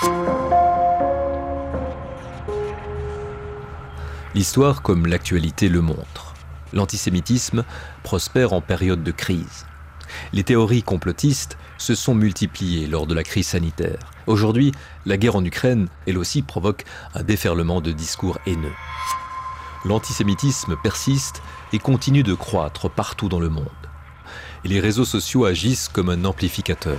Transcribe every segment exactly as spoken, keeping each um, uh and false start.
L'histoire comme l'actualité le montre. L'antisémitisme prospère en période de crise. Les théories complotistes se sont multipliées lors de la crise sanitaire. Aujourd'hui, la guerre en Ukraine, elle aussi, provoque un déferlement de discours haineux. L'antisémitisme persiste et continue de croître partout dans le monde. Et les réseaux sociaux agissent comme un amplificateur.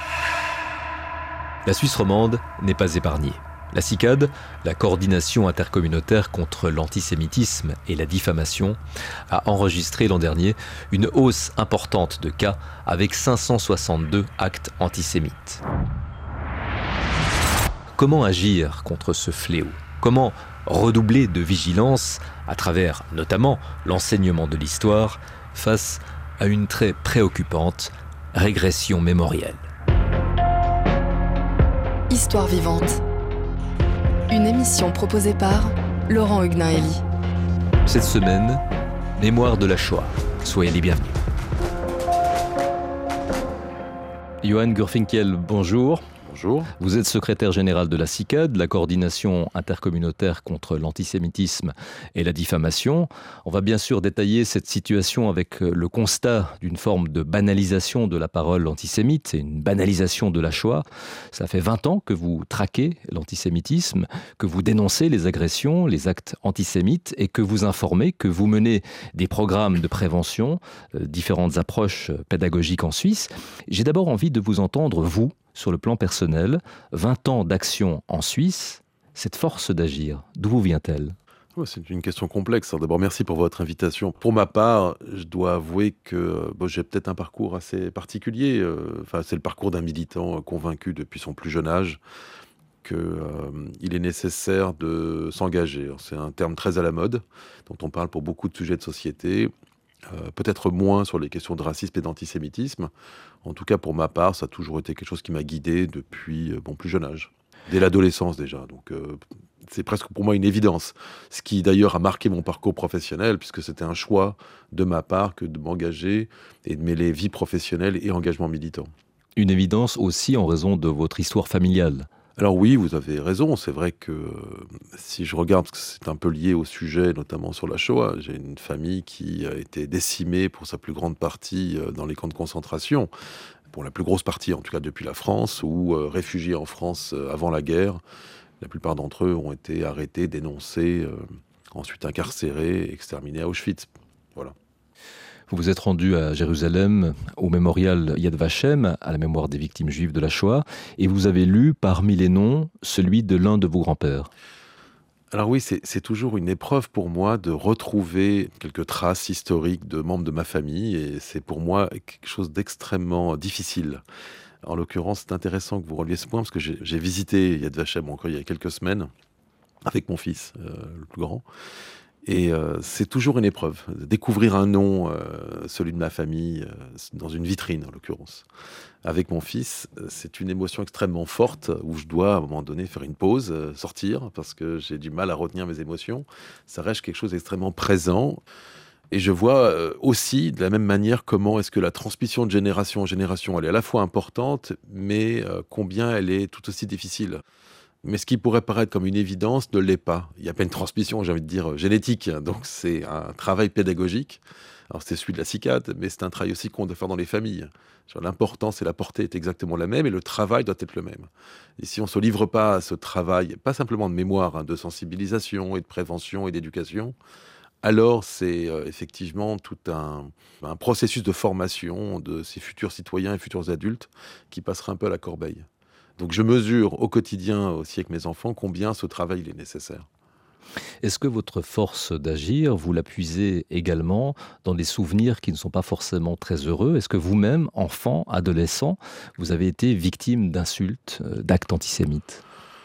La Suisse romande n'est pas épargnée. La CICAD, la coordination intercommunautaire contre l'antisémitisme et la diffamation, a enregistré l'an dernier une hausse importante de cas avec cinq cent soixante-deux actes antisémites. Comment agir contre ce fléau ? Comment redoubler de vigilance à travers notamment l'enseignement de l'histoire face à une très préoccupante régression mémorielle ? Histoire vivante. Une émission proposée par Laurent Huguenin-Héli. Cette semaine, mémoire de la Shoah. Soyez les bienvenus. Johan Gurfinkel, bonjour. Bonjour. Vous êtes secrétaire général de la CICAD, la coordination intercommunautaire contre l'antisémitisme et la diffamation. On va bien sûr détailler cette situation avec le constat d'une forme de banalisation de la parole antisémite et une banalisation de la Shoah. Ça fait vingt ans que vous traquez l'antisémitisme, que vous dénoncez les agressions, les actes antisémites et que vous informez, que vous menez des programmes de prévention, euh, différentes approches pédagogiques en Suisse. J'ai d'abord envie de vous entendre, vous, sur le plan personnel, vingt ans d'action en Suisse, cette force d'agir, d'où vous vient-elle ? C'est une question complexe. D'abord, merci pour votre invitation. Pour ma part, je dois avouer que bon, j'ai peut-être un parcours assez particulier. Enfin, c'est le parcours d'un militant convaincu depuis son plus jeune âge qu'il euh, est nécessaire de s'engager. C'est un terme très à la mode, dont on parle pour beaucoup de sujets de société. Euh, peut-être moins sur les questions de racisme et d'antisémitisme. En tout cas, pour ma part, ça a toujours été quelque chose qui m'a guidé depuis euh, mon plus jeune âge, dès l'adolescence déjà. Donc, euh, c'est presque pour moi une évidence. Ce qui d'ailleurs a marqué mon parcours professionnel, puisque c'était un choix de ma part que de m'engager et de mêler vie professionnelle et engagement militant. Une évidence aussi en raison de votre histoire familiale. Alors oui, vous avez raison. C'est vrai que euh, si je regarde, parce que c'est un peu lié au sujet, notamment sur la Shoah, j'ai une famille qui a été décimée pour sa plus grande partie euh, dans les camps de concentration, pour la plus grosse partie en tout cas depuis la France, ou euh, réfugiés en France euh, avant la guerre. La plupart d'entre eux ont été arrêtés, dénoncés, euh, ensuite incarcérés, exterminés à Auschwitz. Voilà. Vous vous êtes rendu à Jérusalem, au mémorial Yad Vashem, à la mémoire des victimes juives de la Shoah, et vous avez lu parmi les noms celui de l'un de vos grands-pères. Alors oui, c'est, c'est toujours une épreuve pour moi de retrouver quelques traces historiques de membres de ma famille, et c'est pour moi quelque chose d'extrêmement difficile. En l'occurrence, c'est intéressant que vous releviez ce point, parce que j'ai, j'ai visité Yad Vashem encore il y a quelques semaines, avec mon fils, euh, le plus grand. Et euh, c'est toujours une épreuve, découvrir un nom, euh, celui de ma famille, euh, dans une vitrine en l'occurrence. Avec mon fils, euh, c'est une émotion extrêmement forte où je dois à un moment donné faire une pause, euh, sortir, parce que j'ai du mal à retenir mes émotions. Ça reste quelque chose d'extrêmement présent. Et je vois euh, aussi de la même manière comment est-ce que la transmission de génération en génération, elle est à la fois importante, mais euh, combien elle est tout aussi difficile. Mais ce qui pourrait paraître comme une évidence ne l'est pas. Il n'y a pas une transmission, j'ai envie de dire, génétique. Donc c'est un travail pédagogique. Alors c'est celui de la CICAD, mais c'est un travail aussi qu'on doit faire dans les familles. Genre, l'importance et la portée est exactement la même et le travail doit être le même. Et si on ne se livre pas à ce travail, pas simplement de mémoire, hein, de sensibilisation et de prévention et d'éducation, alors c'est euh, effectivement tout un, un processus de formation de ces futurs citoyens et futurs adultes qui passera un peu à la corbeille. Donc je mesure au quotidien aussi avec mes enfants combien ce travail il est nécessaire. Est-ce que votre force d'agir, vous la puisez également dans des souvenirs qui ne sont pas forcément très heureux ? Est-ce que vous-même, enfant, adolescent, vous avez été victime d'insultes, d'actes antisémites ?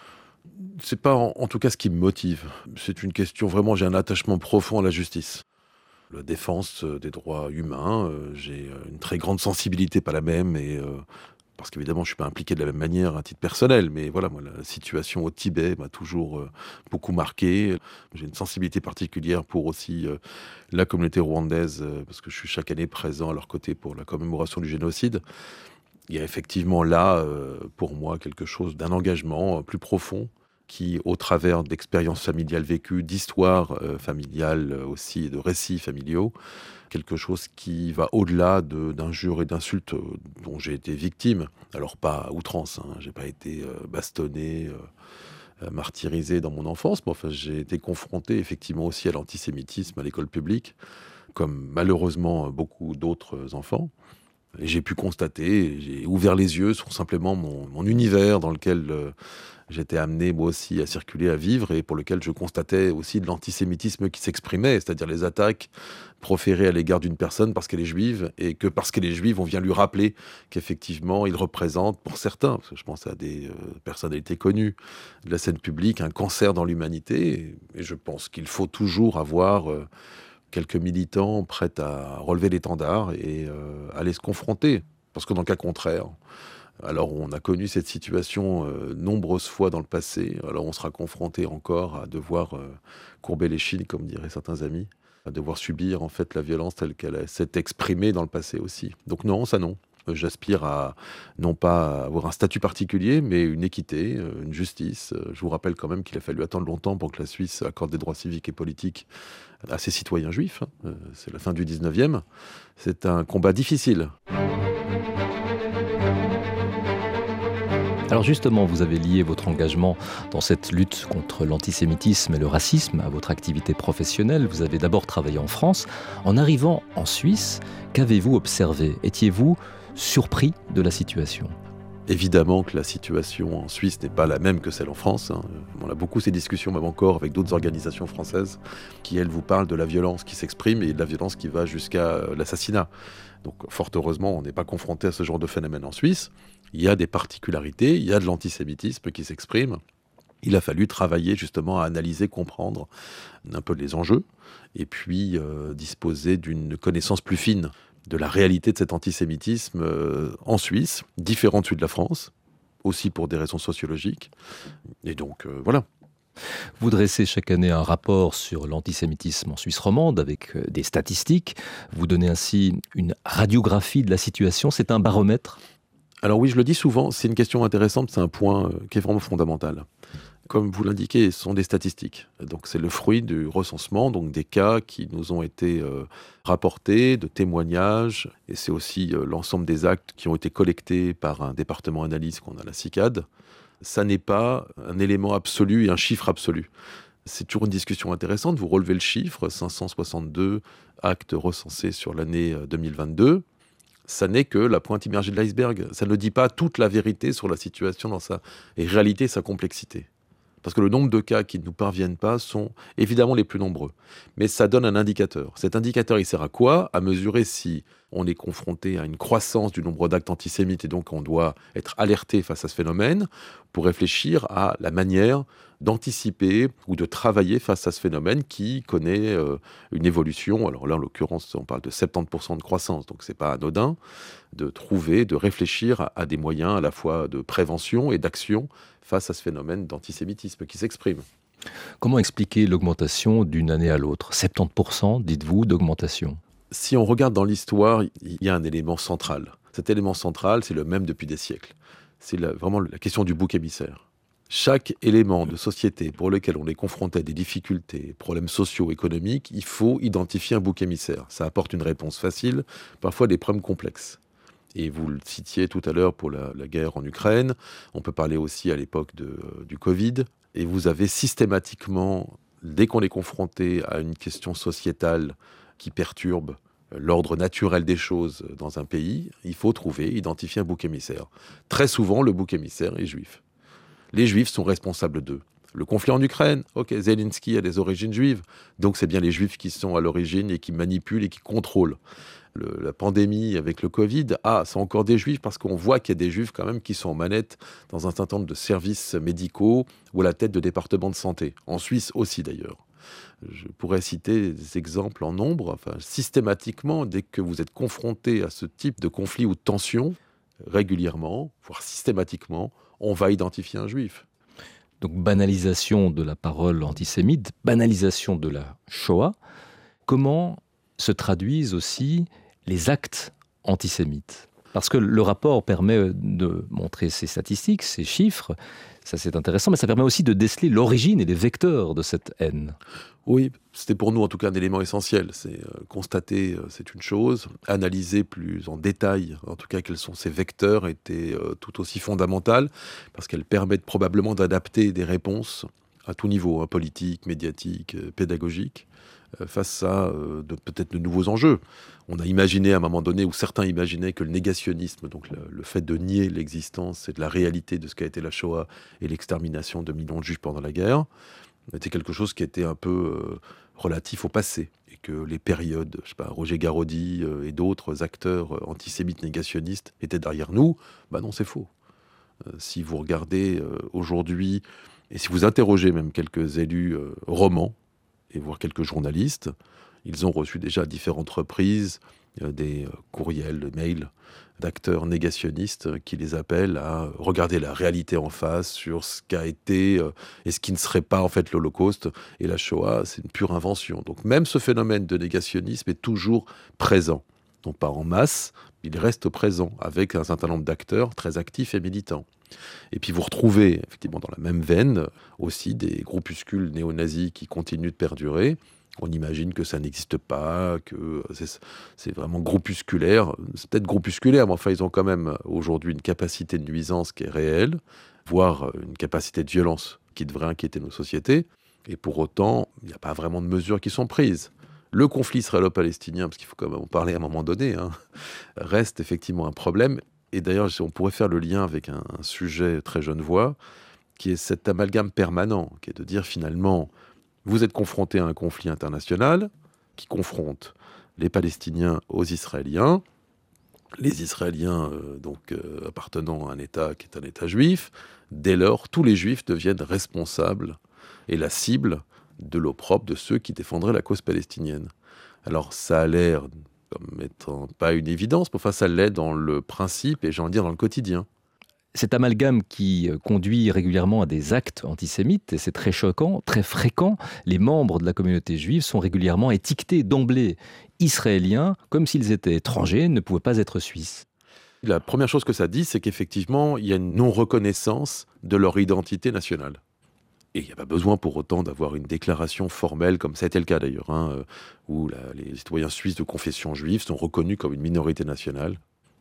C'est pas en, en tout cas ce qui me motive. C'est une question, vraiment, j'ai un attachement profond à la justice. La défense des droits humains, euh, j'ai une très grande sensibilité, pas la même, et... Euh, parce qu'évidemment, je ne suis pas impliqué de la même manière à titre personnel, mais voilà, moi, la situation au Tibet m'a toujours euh, beaucoup marqué. J'ai une sensibilité particulière pour aussi euh, la communauté rwandaise, euh, parce que je suis chaque année présent à leur côté pour la commémoration du génocide. Il y a effectivement là, euh, pour moi, quelque chose d'un engagement plus profond qui, au travers d'expériences familiales vécues, d'histoires euh, familiales aussi, de récits familiaux, quelque chose qui va au-delà de, d'injures et d'insultes euh, dont j'ai été victime. Alors pas à outrance, hein, j'ai pas été euh, bastonné, euh, martyrisé dans mon enfance, mais enfin j'ai été confronté effectivement aussi à l'antisémitisme à l'école publique, comme malheureusement beaucoup d'autres enfants. Et j'ai pu constater, j'ai ouvert les yeux sur simplement mon, mon univers dans lequel euh, j'étais amené moi aussi à circuler, à vivre, et pour lequel je constatais aussi de l'antisémitisme qui s'exprimait, c'est-à-dire les attaques proférées à l'égard d'une personne parce qu'elle est juive, et que parce qu'elle est juive, on vient lui rappeler qu'effectivement, il représente, pour certains, parce que je pense à des euh, personnalités connues de la scène publique, un cancer dans l'humanité, et, et je pense qu'il faut toujours avoir... Euh, quelques militants prêts à relever l'étendard et euh, aller se confronter. Parce que dans le cas contraire, alors on a connu cette situation euh, nombreuses fois dans le passé, alors on sera confronté encore à devoir euh, courber les chines, comme diraient certains amis, à devoir subir en fait la violence telle qu'elle s'est exprimée dans le passé aussi. Donc non, ça non. J'aspire à, non pas avoir un statut particulier, mais une équité, une justice. Je vous rappelle quand même qu'il a fallu attendre longtemps pour que la Suisse accorde des droits civiques et politiques à ses citoyens juifs. C'est la fin du dix-neuvième. C'est un combat difficile. Alors justement, vous avez lié votre engagement dans cette lutte contre l'antisémitisme et le racisme à votre activité professionnelle. Vous avez d'abord travaillé en France. En arrivant en Suisse, qu'avez-vous observé ? Étiez-vous surpris de la situation ? Évidemment que la situation en Suisse n'est pas la même que celle en France. On a beaucoup ces discussions, même encore, avec d'autres organisations françaises qui, elles, vous parlent de la violence qui s'exprime et de la violence qui va jusqu'à l'assassinat. Donc, fort heureusement, on n'est pas confronté à ce genre de phénomène en Suisse. Il y a des particularités, il y a de l'antisémitisme qui s'exprime. Il a fallu travailler justement à analyser, comprendre un peu les enjeux et puis euh, disposer d'une connaissance plus fine de la réalité de cet antisémitisme euh, en Suisse, différent de celui de la France, aussi pour des raisons sociologiques. Et donc, euh, voilà. Vous dressez chaque année un rapport sur l'antisémitisme en Suisse romande avec des statistiques. Vous donnez ainsi une radiographie de la situation. C'est un baromètre ? Alors oui, je le dis souvent, c'est une question intéressante, c'est un point euh, qui est vraiment fondamental. Comme vous l'indiquez, ce sont des statistiques. Donc c'est le fruit du recensement, donc des cas qui nous ont été euh, rapportés, de témoignages, et c'est aussi euh, l'ensemble des actes qui ont été collectés par un département analyse qu'on a, la CICAD. Ça n'est pas un élément absolu et un chiffre absolu. C'est toujours une discussion intéressante. Vous relevez le chiffre, cinq cent soixante-deux actes recensés sur l'année deux mille vingt-deux. Ça n'est que la pointe immergée de l'iceberg. Ça ne dit pas toute la vérité sur la situation dans sa réalité et sa complexité. Parce que le nombre de cas qui ne nous parviennent pas sont évidemment les plus nombreux. Mais ça donne un indicateur. Cet indicateur, il sert à quoi ? À mesurer si on est confronté à une croissance du nombre d'actes antisémites et donc on doit être alerté face à ce phénomène pour réfléchir à la manière d'anticiper ou de travailler face à ce phénomène qui connaît euh, une évolution. Alors là, en l'occurrence, on parle de soixante-dix pour cent de croissance, donc c'est pas anodin, de trouver, de réfléchir à, à des moyens à la fois de prévention et d'action face à ce phénomène d'antisémitisme qui s'exprime. Comment expliquer l'augmentation d'une année à l'autre ? soixante-dix pour cent, dites-vous, d'augmentation. Si on regarde dans l'histoire, il y a un élément central. Cet élément central, c'est le même depuis des siècles. C'est la, vraiment la question du bouc émissaire. Chaque élément de société pour lequel on est confronté à des difficultés, problèmes sociaux, économiques, il faut identifier un bouc émissaire. Ça apporte une réponse facile, parfois des problèmes complexes. Et vous le citiez tout à l'heure pour la, la guerre en Ukraine. On peut parler aussi à l'époque de, euh, du Covid. Et vous avez systématiquement, dès qu'on est confronté à une question sociétale qui perturbe l'ordre naturel des choses dans un pays, il faut trouver, identifier un bouc émissaire. Très souvent, le bouc émissaire est juif. Les Juifs sont responsables d'eux. Le conflit en Ukraine, ok, Zelensky a des origines juives, donc c'est bien les Juifs qui sont à l'origine et qui manipulent et qui contrôlent. Le, la pandémie avec le Covid, ah, c'est encore des Juifs parce qu'on voit qu'il y a des Juifs quand même qui sont en manette dans un certain nombre de services médicaux ou à la tête de départements de santé. En Suisse aussi d'ailleurs. Je pourrais citer des exemples en nombre. Enfin, systématiquement, dès que vous êtes confronté à ce type de conflit ou de tension, régulièrement, voire systématiquement, on va identifier un Juif. Donc banalisation de la parole antisémite, banalisation de la Shoah. Comment se traduisent aussi les actes antisémites ? Parce que le rapport permet de montrer ces statistiques, ces chiffres, ça c'est intéressant, mais ça permet aussi de déceler l'origine et les vecteurs de cette haine. Oui, c'était pour nous en tout cas un élément essentiel. C'est euh, constater, euh, c'est une chose, analyser plus en détail, en tout cas quels sont ces vecteurs, était euh, tout aussi fondamental, parce qu'elles permettent probablement d'adapter des réponses à tout niveau, hein, politique, médiatique, euh, pédagogique, euh, face à euh, de, peut-être de nouveaux enjeux. On a imaginé à un moment donné, ou certains imaginaient que le négationnisme, donc le, le fait de nier l'existence et de la réalité de ce qu'a été la Shoah et l'extermination de millions de Juifs pendant la guerre, était quelque chose qui était un peu euh, relatif au passé, et que les périodes, je sais pas, Roger Garaudy euh, et d'autres acteurs euh, antisémites négationnistes étaient derrière nous. Bah non, c'est faux. Euh, si vous regardez euh, aujourd'hui, et si vous interrogez même quelques élus euh, romans, et voire quelques journalistes, ils ont reçu déjà à différentes reprises euh, des euh, courriels, des mails d'acteurs négationnistes qui les appellent à regarder la réalité en face sur ce qu'a été euh, et ce qui ne serait pas en fait l'Holocauste. Et la Shoah, c'est une pure invention. Donc même ce phénomène de négationnisme est toujours présent. Non pas en masse, il reste présent avec un certain nombre d'acteurs très actifs et militants. Et puis vous retrouvez effectivement dans la même veine aussi des groupuscules néo-nazis qui continuent de perdurer. On imagine que ça n'existe pas, que c'est, c'est vraiment groupusculaire. C'est peut-être groupusculaire, mais enfin, ils ont quand même aujourd'hui une capacité de nuisance qui est réelle, voire une capacité de violence qui devrait inquiéter nos sociétés. Et pour autant, il n'y a pas vraiment de mesures qui sont prises. Le conflit israélo-palestinien, parce qu'il faut quand même en parler à un moment donné, hein, reste effectivement un problème. Et d'ailleurs, on pourrait faire le lien avec un, un sujet très genevois, qui est cet amalgame permanent, qui est de dire finalement... Vous êtes confronté à un conflit international qui confronte les Palestiniens aux Israéliens, les Israéliens euh, donc euh, appartenant à un État qui est un État juif. Dès lors, tous les Juifs deviennent responsables et la cible de l'opprobre de ceux qui défendraient la cause palestinienne. Alors ça a l'air comme étant pas une évidence, mais enfin ça l'est dans le principe et j'ai envie de dire dans le quotidien. Cet amalgame qui conduit régulièrement à des actes antisémites, et c'est très choquant, très fréquent. Les membres de la communauté juive sont régulièrement étiquetés d'emblée israéliens, comme s'ils étaient étrangers, ne pouvaient pas être suisses. La première chose que ça dit, c'est qu'effectivement, il y a une non-reconnaissance de leur identité nationale. Et il n'y a pas besoin pour autant d'avoir une déclaration formelle, comme ça a été le cas d'ailleurs, hein, où la, les citoyens suisses de confession juive sont reconnus comme une minorité nationale.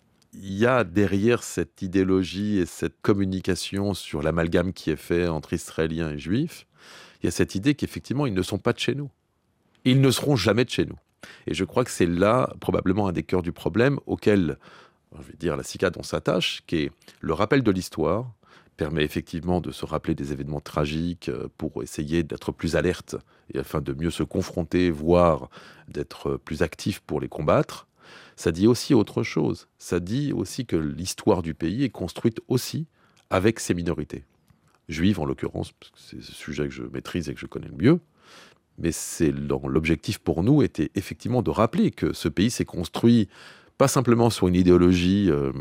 Il y a derrière cette idéologie et cette communication sur l'amalgame qui est fait entre Israéliens et Juifs, il y a cette idée qu'effectivement, ils ne sont pas de chez nous. Ils ne seront jamais de chez nous. Et je crois que c'est là, probablement, un des cœurs du problème auquel, je vais dire, la C I C A D, on s'attache, qui est le rappel de l'histoire, permet effectivement de se rappeler des événements tragiques pour essayer d'être plus alerte et afin de mieux se confronter, voire d'être plus actif pour les combattre. Ça dit aussi autre chose. Ça dit aussi que l'histoire du pays est construite aussi avec ces minorités. Juives, en l'occurrence, parce que c'est le sujet que je maîtrise et que je connais le mieux. Mais c'est dans l'objectif pour nous était effectivement de rappeler que ce pays s'est construit pas simplement sur une idéologie, euh,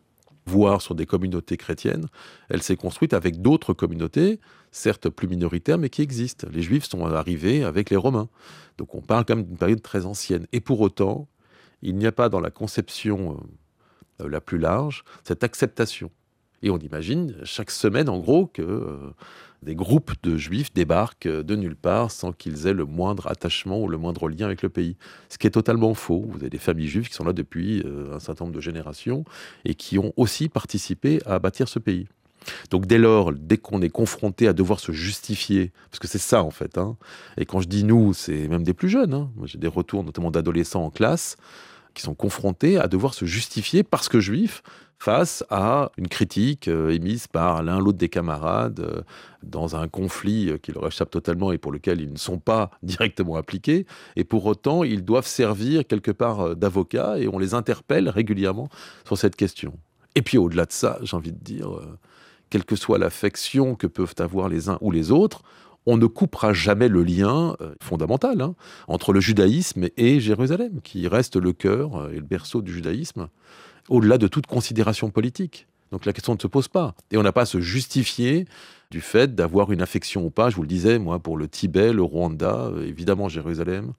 voire sur des communautés chrétiennes. Elle s'est construite avec d'autres communautés, certes plus minoritaires, mais qui existent. Les Juifs sont arrivés avec les Romains. Donc on parle quand même d'une période très ancienne. Et pour autant... il n'y a pas dans la conception euh, la plus large cette acceptation. Et on imagine chaque semaine, en gros, que euh, des groupes de Juifs débarquent de nulle part sans qu'ils aient le moindre attachement ou le moindre lien avec le pays. Ce qui est totalement faux. Vous avez des familles juives qui sont là depuis euh, un certain nombre de générations et qui ont aussi participé à bâtir ce pays. Donc dès lors, dès qu'on est confronté à devoir se justifier, parce que c'est ça en fait, hein, et quand je dis nous, c'est même des plus jeunes, hein, moi j'ai des retours notamment d'adolescents en classe, qui sont confrontés à devoir se justifier parce que juifs face à une critique euh, émise par l'un l'autre des camarades euh, dans un conflit euh, qui leur échappe totalement et pour lequel ils ne sont pas directement impliqués. Et pour autant, ils doivent servir quelque part euh, d'avocats et on les interpelle régulièrement sur cette question. Et puis au-delà de ça, j'ai envie de dire, euh, quelle que soit l'affection que peuvent avoir les uns ou les autres, on ne coupera jamais le lien euh, fondamental hein, entre le judaïsme et Jérusalem, qui reste le cœur euh, et le berceau du judaïsme, au-delà de toute considération politique. Donc la question ne se pose pas. Et on n'a pas à se justifier du fait d'avoir une affection ou pas. Je vous le disais, moi, pour le Tibet, le Rwanda, euh, évidemment Jérusalem,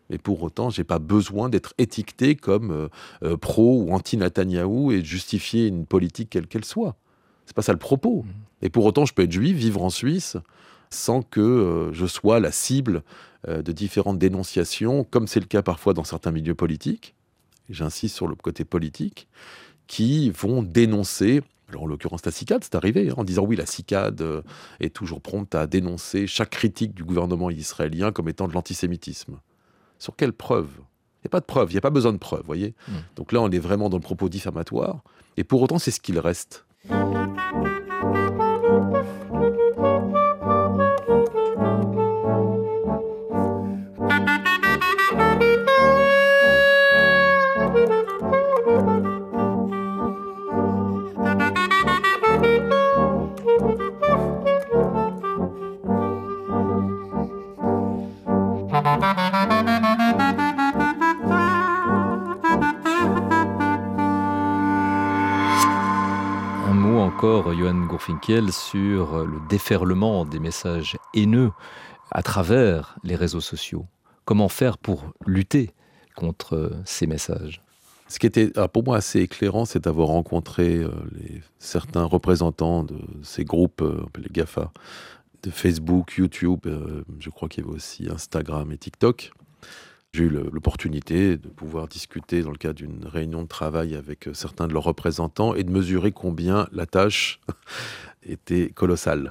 Et pour autant, je n'ai pas besoin d'être étiqueté comme euh, euh, pro ou anti-Netanyahou et de justifier une politique quelle qu'elle soit. C'est pas ça le propos. Mmh. Et pour autant, je peux être juif, vivre en Suisse, sans que euh, je sois la cible euh, de différentes dénonciations, comme c'est le cas parfois dans certains milieux politiques, et j'insiste sur le côté politique, qui vont dénoncer, alors en l'occurrence la CICAD, c'est arrivé, hein, en disant oui, la CICAD euh, est toujours prompte à dénoncer chaque critique du gouvernement israélien comme étant de l'antisémitisme. Sur quelle preuve ? Il n'y a pas de preuve, il n'y a pas besoin de preuve, vous voyez. Mmh. Donc là, on est vraiment dans le propos diffamatoire, et pour autant, c'est ce qu'il reste. Encore, Johan Gurfinkiel, sur le déferlement des messages haineux à travers les réseaux sociaux. Comment faire pour lutter contre ces messages ? Ce qui était pour moi assez éclairant, c'est d'avoir rencontré euh, les, certains représentants de ces groupes, euh, les GAFA, de Facebook, YouTube, euh, je crois qu'il y avait aussi Instagram et TikTok. J'ai eu l'opportunité de pouvoir discuter dans le cadre d'une réunion de travail avec certains de leurs représentants et de mesurer combien la tâche était colossale.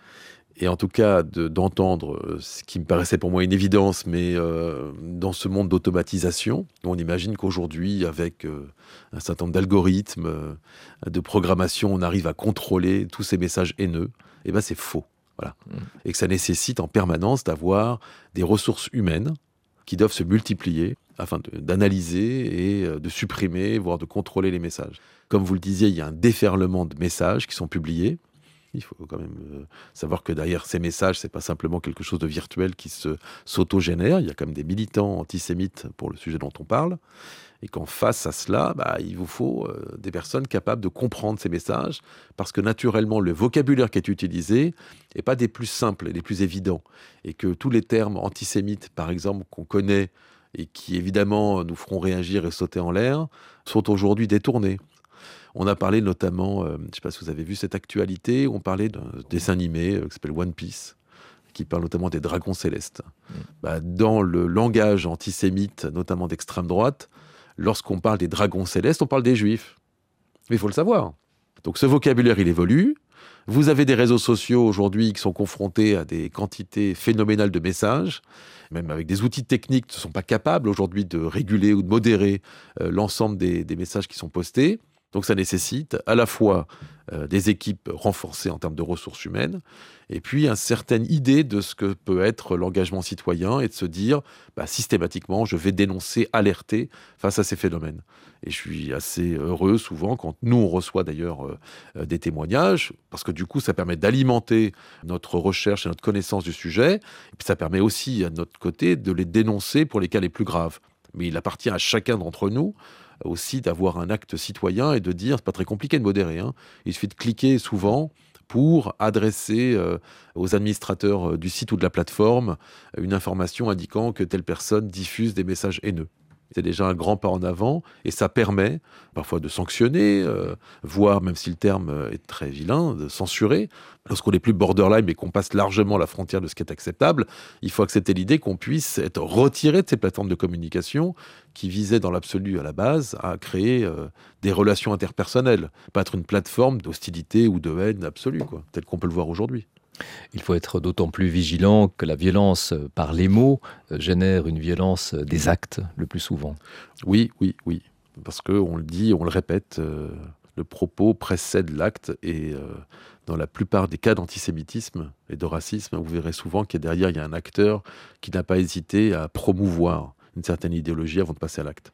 Et en tout cas, de, d'entendre ce qui me paraissait pour moi une évidence, mais euh, dans ce monde d'automatisation, on imagine qu'aujourd'hui, avec euh, un certain nombre d'algorithmes, euh, de programmation, on arrive à contrôler tous ces messages haineux. Et bien, c'est faux. Voilà. Mmh. Et que ça nécessite en permanence d'avoir des ressources humaines qui doivent se multiplier afin de, d'analyser et de supprimer, voire de contrôler les messages. Comme vous le disiez, il y a un déferlement de messages qui sont publiés. Il faut quand même euh, savoir que derrière ces messages, c'est pas simplement quelque chose de virtuel qui se, s'auto-génère. Il y a quand même des militants antisémites pour le sujet dont on parle. Et qu'en face à cela, bah, il vous faut euh, des personnes capables de comprendre ces messages, parce que naturellement, le vocabulaire qui est utilisé n'est pas des plus simples et des plus évidents. Et que tous les termes antisémites, par exemple, qu'on connaît et qui évidemment nous feront réagir et sauter en l'air, sont aujourd'hui détournés. On a parlé notamment, euh, je ne sais pas si vous avez vu cette actualité, on parlait d'un dessin animé euh, qui s'appelle One Piece, qui parle notamment des dragons célestes. Mmh. Bah, dans le langage antisémite, notamment d'extrême droite, lorsqu'on parle des dragons célestes, on parle des juifs. Mais il faut le savoir. Donc ce vocabulaire, il évolue. Vous avez des réseaux sociaux aujourd'hui qui sont confrontés à des quantités phénoménales de messages, même avec des outils techniques qui ne sont pas capables aujourd'hui de réguler ou de modérer euh, l'ensemble des, des messages qui sont postés. Donc ça nécessite à la fois euh, des équipes renforcées en termes de ressources humaines, et puis une certaine idée de ce que peut être l'engagement citoyen, et de se dire bah, systématiquement, je vais dénoncer, alerter face à ces phénomènes. Et je suis assez heureux souvent quand nous, on reçoit d'ailleurs euh, des témoignages, parce que du coup, ça permet d'alimenter notre recherche et notre connaissance du sujet, et puis ça permet aussi, à notre côté, de les dénoncer pour les cas les plus graves. Mais il appartient à chacun d'entre nous aussi d'avoir un acte citoyen et de dire, c'est pas très compliqué de modérer, hein. Il suffit de cliquer souvent pour adresser euh, aux administrateurs du site ou de la plateforme une information indiquant que telle personne diffuse des messages haineux. C'est déjà un grand pas en avant et ça permet parfois de sanctionner, euh, voire, même si le terme est très vilain, de censurer. Lorsqu'on n'est plus borderline mais qu'on passe largement la frontière de ce qui est acceptable, il faut accepter l'idée qu'on puisse être retiré de ces plateformes de communication qui visaient dans l'absolu à la base à créer euh, des relations interpersonnelles, pas être une plateforme d'hostilité ou de haine absolue, quoi, tel qu'on peut le voir aujourd'hui. Il faut être d'autant plus vigilant que la violence par les mots génère une violence des actes le plus souvent. Oui, oui, oui. Parce qu'on le dit, on le répète, euh, le propos précède l'acte et euh, dans la plupart des cas d'antisémitisme et de racisme, vous verrez souvent qu'il y a derrière, il y a un acteur qui n'a pas hésité à promouvoir une certaine idéologie avant de passer à l'acte.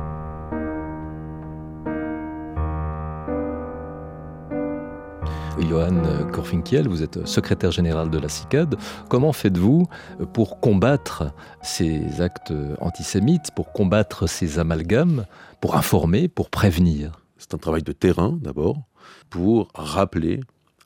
Johan Gurfinkiel, vous êtes secrétaire général de la CICAD. Comment faites-vous pour combattre ces actes antisémites, pour combattre ces amalgames, pour informer, pour prévenir ? C'est un travail de terrain d'abord, pour rappeler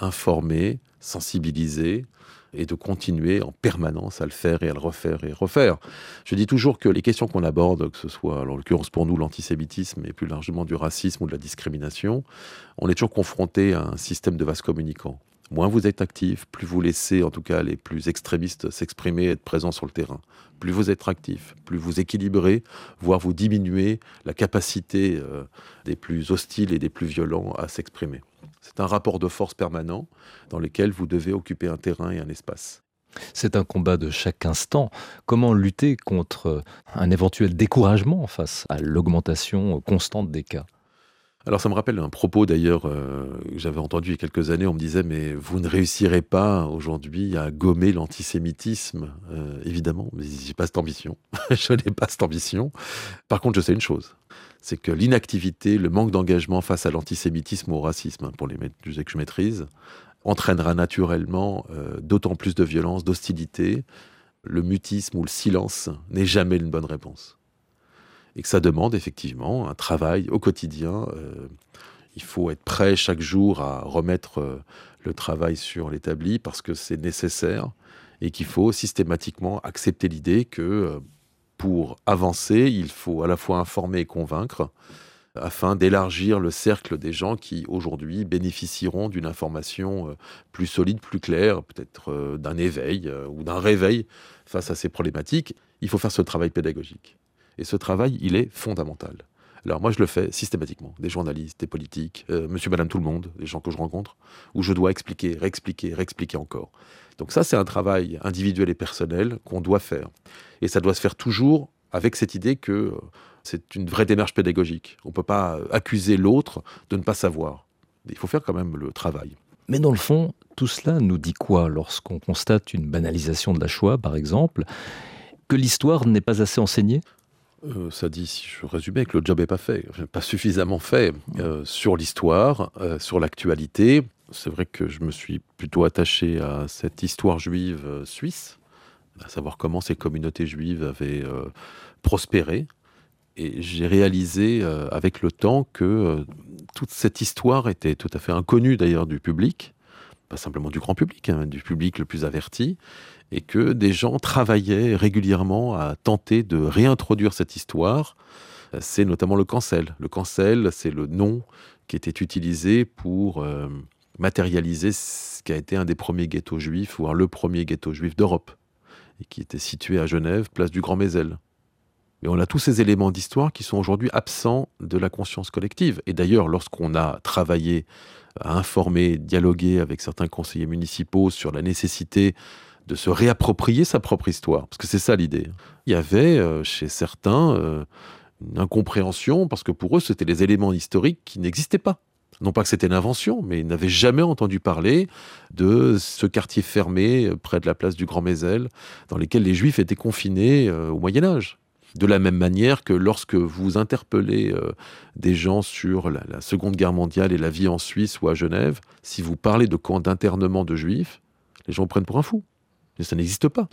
informer, sensibiliser et de continuer en permanence à le faire et à le refaire et refaire. Je dis toujours que les questions qu'on aborde, que ce soit en l'occurrence pour nous l'antisémitisme et plus largement du racisme ou de la discrimination, on est toujours confronté à un système de vases communicants. Moins vous êtes actif, plus vous laissez en tout cas les plus extrémistes s'exprimer, être présents sur le terrain. Plus vous êtes actif, plus vous équilibrez, voire vous diminuez la capacité euh, des plus hostiles et des plus violents à s'exprimer. C'est un rapport de force permanent dans lequel vous devez occuper un terrain et un espace. C'est un combat de chaque instant. Comment lutter contre un éventuel découragement face à l'augmentation constante des cas ? Alors ça me rappelle un propos d'ailleurs euh, que j'avais entendu il y a quelques années. On me disait mais vous ne réussirez pas aujourd'hui à gommer l'antisémitisme. Euh, évidemment, mais j'ai pas cette ambition. Je n'ai pas cette ambition. Par contre, je sais une chose, c'est que l'inactivité, le manque d'engagement face à l'antisémitisme ou au racisme, hein, pour les sujets que je maîtrise, entraînera naturellement euh, d'autant plus de violence, d'hostilité. Le mutisme ou le silence n'est jamais une bonne réponse. Et que ça demande effectivement un travail au quotidien. Euh, il faut être prêt chaque jour à remettre euh, le travail sur l'établi parce que c'est nécessaire et qu'il faut systématiquement accepter l'idée que euh, pour avancer, il faut à la fois informer et convaincre afin d'élargir le cercle des gens qui aujourd'hui bénéficieront d'une information euh, plus solide, plus claire, peut-être euh, d'un éveil euh, ou d'un réveil face à ces problématiques. Il faut faire ce travail pédagogique. Et ce travail, il est fondamental. Alors moi, je le fais systématiquement. Des journalistes, des politiques, euh, monsieur, madame, tout le monde, les gens que je rencontre, où je dois expliquer, réexpliquer, réexpliquer encore. Donc ça, c'est un travail individuel et personnel qu'on doit faire. Et ça doit se faire toujours avec cette idée que euh, c'est une vraie démarche pédagogique. On ne peut pas accuser l'autre de ne pas savoir. Il faut faire quand même le travail. Mais dans le fond, tout cela nous dit quoi lorsqu'on constate une banalisation de la Shoah, par exemple, que l'histoire n'est pas assez enseignée ? Euh, ça dit, si je résumais, que le job n'est pas fait, pas suffisamment fait euh, sur l'histoire, euh, sur l'actualité. C'est vrai que je me suis plutôt attaché à cette histoire juive euh, suisse, à savoir comment ces communautés juives avaient euh, prospéré. Et j'ai réalisé euh, avec le temps que euh, toute cette histoire était tout à fait inconnue d'ailleurs du public, pas simplement du grand public, hein, du public le plus averti, et que des gens travaillaient régulièrement à tenter de réintroduire cette histoire. C'est notamment le cancel. Le cancel, c'est le nom qui était utilisé pour euh, matérialiser ce qui a été un des premiers ghettos juifs, voire le premier ghetto juif d'Europe, et qui était situé à Genève, place du Grand Mézel. Mais on a tous ces éléments d'histoire qui sont aujourd'hui absents de la conscience collective. Et d'ailleurs, lorsqu'on a travaillé à informer, dialoguer avec certains conseillers municipaux sur la nécessité de se réapproprier sa propre histoire, parce que c'est ça l'idée. Il y avait euh, chez certains euh, une incompréhension, parce que pour eux, c'était les éléments historiques qui n'existaient pas. Non pas que c'était une invention, mais ils n'avaient jamais entendu parler de ce quartier fermé euh, près de la place du Grand Mézel, dans lequel les Juifs étaient confinés euh, au Moyen-Âge. De la même manière que lorsque vous interpellez euh, des gens sur la, la Seconde Guerre mondiale et la vie en Suisse ou à Genève, si vous parlez de camps d'internement de Juifs, les gens vous prennent pour un fou. Mais ça n'existe pas.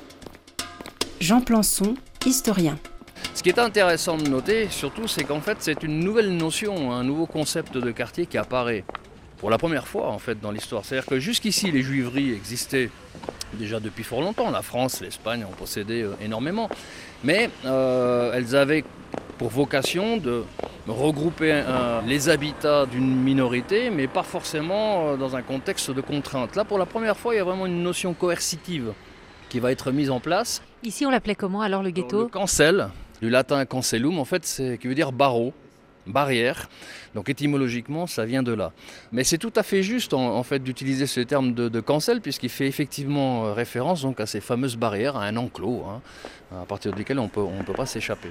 Jean Plançon, historien. Ce qui est intéressant de noter, surtout, c'est qu'en fait, c'est une nouvelle notion, un nouveau concept de quartier qui apparaît pour la première fois, en fait, dans l'histoire. C'est-à-dire que jusqu'ici, les juiveries existaient déjà depuis fort longtemps. La France, l'Espagne en possédaient euh, énormément. Mais euh, elles avaient pour vocation de regrouper euh, les habitats d'une minorité, mais pas forcément euh, dans un contexte de contrainte. Là, pour la première fois, il y a vraiment une notion coercitive qui va être mise en place. Ici, on l'appelait comment alors, le ghetto ? Le cancel, du latin cancellum, en fait, c'est, qui veut dire barreau, barrière. Donc étymologiquement, ça vient de là. Mais c'est tout à fait juste, en, en fait, d'utiliser ce terme de, de cancel, puisqu'il fait effectivement euh, référence donc, à ces fameuses barrières, à un enclos, hein, à partir duquel on peut, on peut pas s'échapper.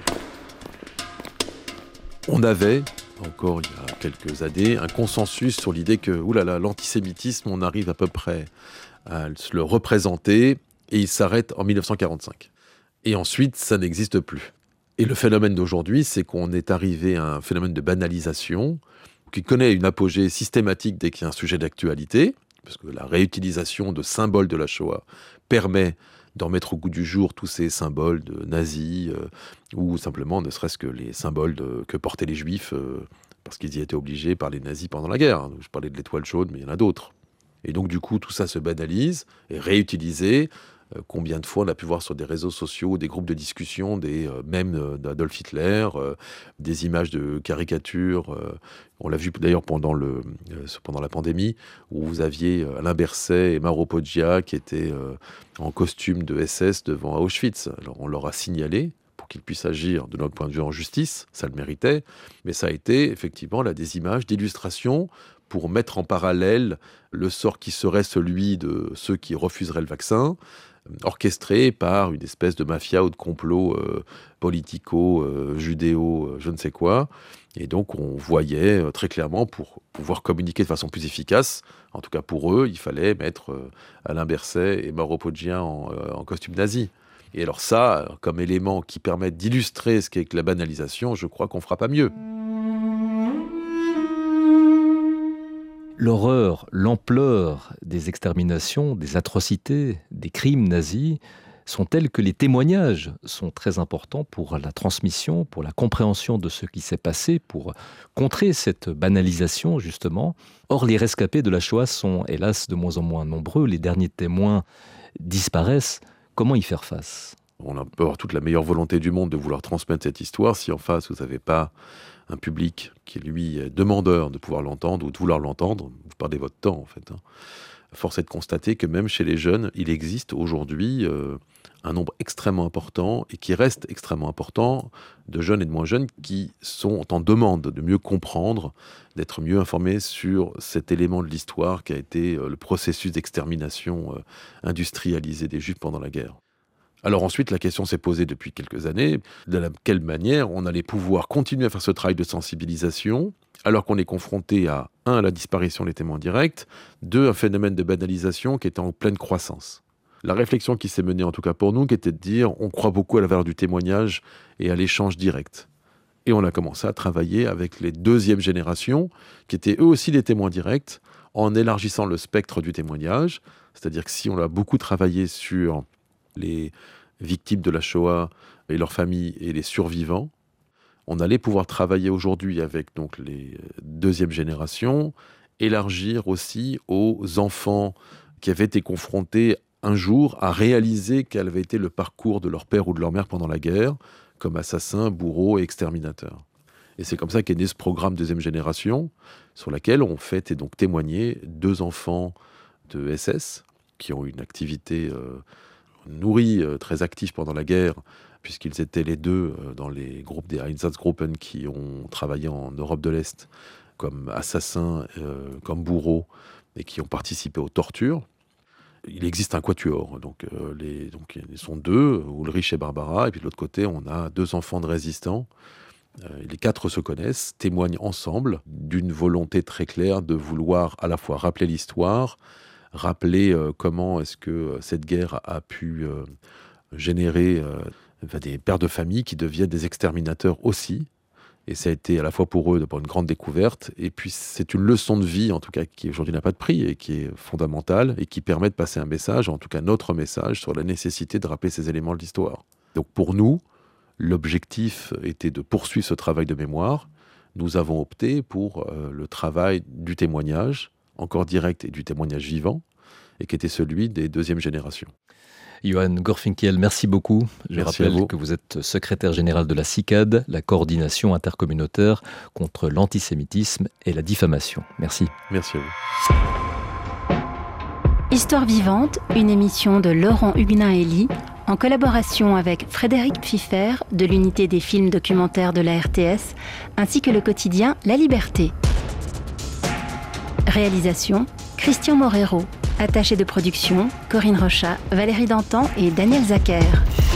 On avait, encore il y a quelques années, un consensus sur l'idée que, oulala, l'antisémitisme, on arrive à peu près à le représenter, et il s'arrête en dix-neuf cent quarante-cinq. Et ensuite, ça n'existe plus. Et le phénomène d'aujourd'hui, c'est qu'on est arrivé à un phénomène de banalisation qui connaît une apogée systématique dès qu'il y a un sujet d'actualité, parce que la réutilisation de symboles de la Shoah permet d'en mettre au goût du jour tous ces symboles de nazis, euh, ou simplement ne serait-ce que les symboles de, que portaient les Juifs, euh, parce qu'ils y étaient obligés par les nazis pendant la guerre. Je parlais de l'étoile chaude, mais il y en a d'autres. Et donc, du coup, tout ça se banalise, est réutilisé. Euh, combien de fois on a pu voir sur des réseaux sociaux, des groupes de discussion, des euh, mèmes euh, d'Adolf Hitler, euh, des images de caricatures. Euh, on l'a vu d'ailleurs pendant, le, euh, pendant la pandémie, où vous aviez Alain Berset et Mauro Poggia qui étaient euh, en costume de S S devant Auschwitz. Alors, on leur a signalé pour qu'ils puissent agir de notre point de vue en justice, ça le méritait, mais ça a été effectivement là, des images d'illustration pour mettre en parallèle le sort qui serait celui de ceux qui refuseraient le vaccin, orchestré par une espèce de mafia ou de complot euh, politico, euh, judéo, euh, je ne sais quoi. Et donc on voyait euh, très clairement, pour pouvoir communiquer de façon plus efficace, en tout cas pour eux, il fallait mettre euh, Alain Berset et Mauro Poggia en, euh, en costume nazi. Et alors ça, comme élément qui permet d'illustrer ce qu'est que la banalisation, je crois qu'on ne fera pas mieux. L'horreur, l'ampleur des exterminations, des atrocités, des crimes nazis sont telles que les témoignages sont très importants pour la transmission, pour la compréhension de ce qui s'est passé, pour contrer cette banalisation justement. Or, les rescapés de la Shoah sont hélas de moins en moins nombreux, les derniers témoins disparaissent. Comment y faire face ? On a peut avoir toute la meilleure volonté du monde de vouloir transmettre cette histoire. Si en face, vous n'avez pas un public qui, lui, est demandeur de pouvoir l'entendre ou de vouloir l'entendre, vous perdez votre temps, en fait. Hein. Force est de constater que même chez les jeunes, il existe aujourd'hui euh, un nombre extrêmement important et qui reste extrêmement important de jeunes et de moins jeunes qui sont en demande de mieux comprendre, d'être mieux informés sur cet élément de l'histoire qui a été euh, le processus d'extermination euh, industrialisé des Juifs pendant la guerre. Alors ensuite, la question s'est posée depuis quelques années, de la, quelle manière on allait pouvoir continuer à faire ce travail de sensibilisation, alors qu'on est confronté à, un, à la disparition des témoins directs, deux, un phénomène de banalisation qui était en pleine croissance. La réflexion qui s'est menée, en tout cas pour nous, qui était de dire, on croit beaucoup à la valeur du témoignage et à l'échange direct. Et on a commencé à travailler avec les deuxièmes générations, qui étaient eux aussi des témoins directs, en élargissant le spectre du témoignage. C'est-à-dire que si on a beaucoup travaillé sur les victimes de la Shoah et leurs familles et les survivants, on allait pouvoir travailler aujourd'hui avec donc les deuxièmes générations, élargir aussi aux enfants qui avaient été confrontés un jour à réaliser quel avait été le parcours de leur père ou de leur mère pendant la guerre, comme assassins, bourreaux et exterminateurs. Et c'est comme ça qu'est né ce programme deuxième génération, sur lequel on fait et donc témoigner deux enfants de S S qui ont une activité euh, nourris, euh, très actifs pendant la guerre, puisqu'ils étaient les deux euh, dans les groupes des Einsatzgruppen qui ont travaillé en Europe de l'Est comme assassins, euh, comme bourreaux, et qui ont participé aux tortures. Il existe un quatuor, donc, euh, les, donc ils sont deux, Ulrich et Barbara, et puis de l'autre côté, on a deux enfants de résistants. Euh, les quatre se connaissent, témoignent ensemble d'une volonté très claire de vouloir à la fois rappeler l'histoire, rappeler euh, comment est-ce que euh, cette guerre a, a pu euh, générer euh, des pères de famille qui deviennent des exterminateurs aussi. Et ça a été à la fois pour eux d'abord une grande découverte, et puis c'est une leçon de vie, en tout cas, qui aujourd'hui n'a pas de prix et qui est fondamentale, et qui permet de passer un message, en tout cas notre message, sur la nécessité de rappeler ces éléments de l'histoire. Donc pour nous, l'objectif était de poursuivre ce travail de mémoire. Nous avons opté pour euh, le travail du témoignage, encore direct, et du témoignage vivant, et qui était celui des deuxièmes générations. Johan Gorfinkiel, merci beaucoup. Je merci rappelle vous. que vous êtes secrétaire général de la CICAD, la coordination intercommunautaire contre l'antisémitisme et la diffamation. Merci. Merci à vous. Histoire vivante, une émission de Laurent Huguenin-Elie, en collaboration avec Frédéric Pfiffer de l'unité des films documentaires de la R T S, ainsi que le quotidien La Liberté. Réalisation, Christian Morero. Attaché de production, Corinne Rochat, Valérie Dantan et Daniel Zacher.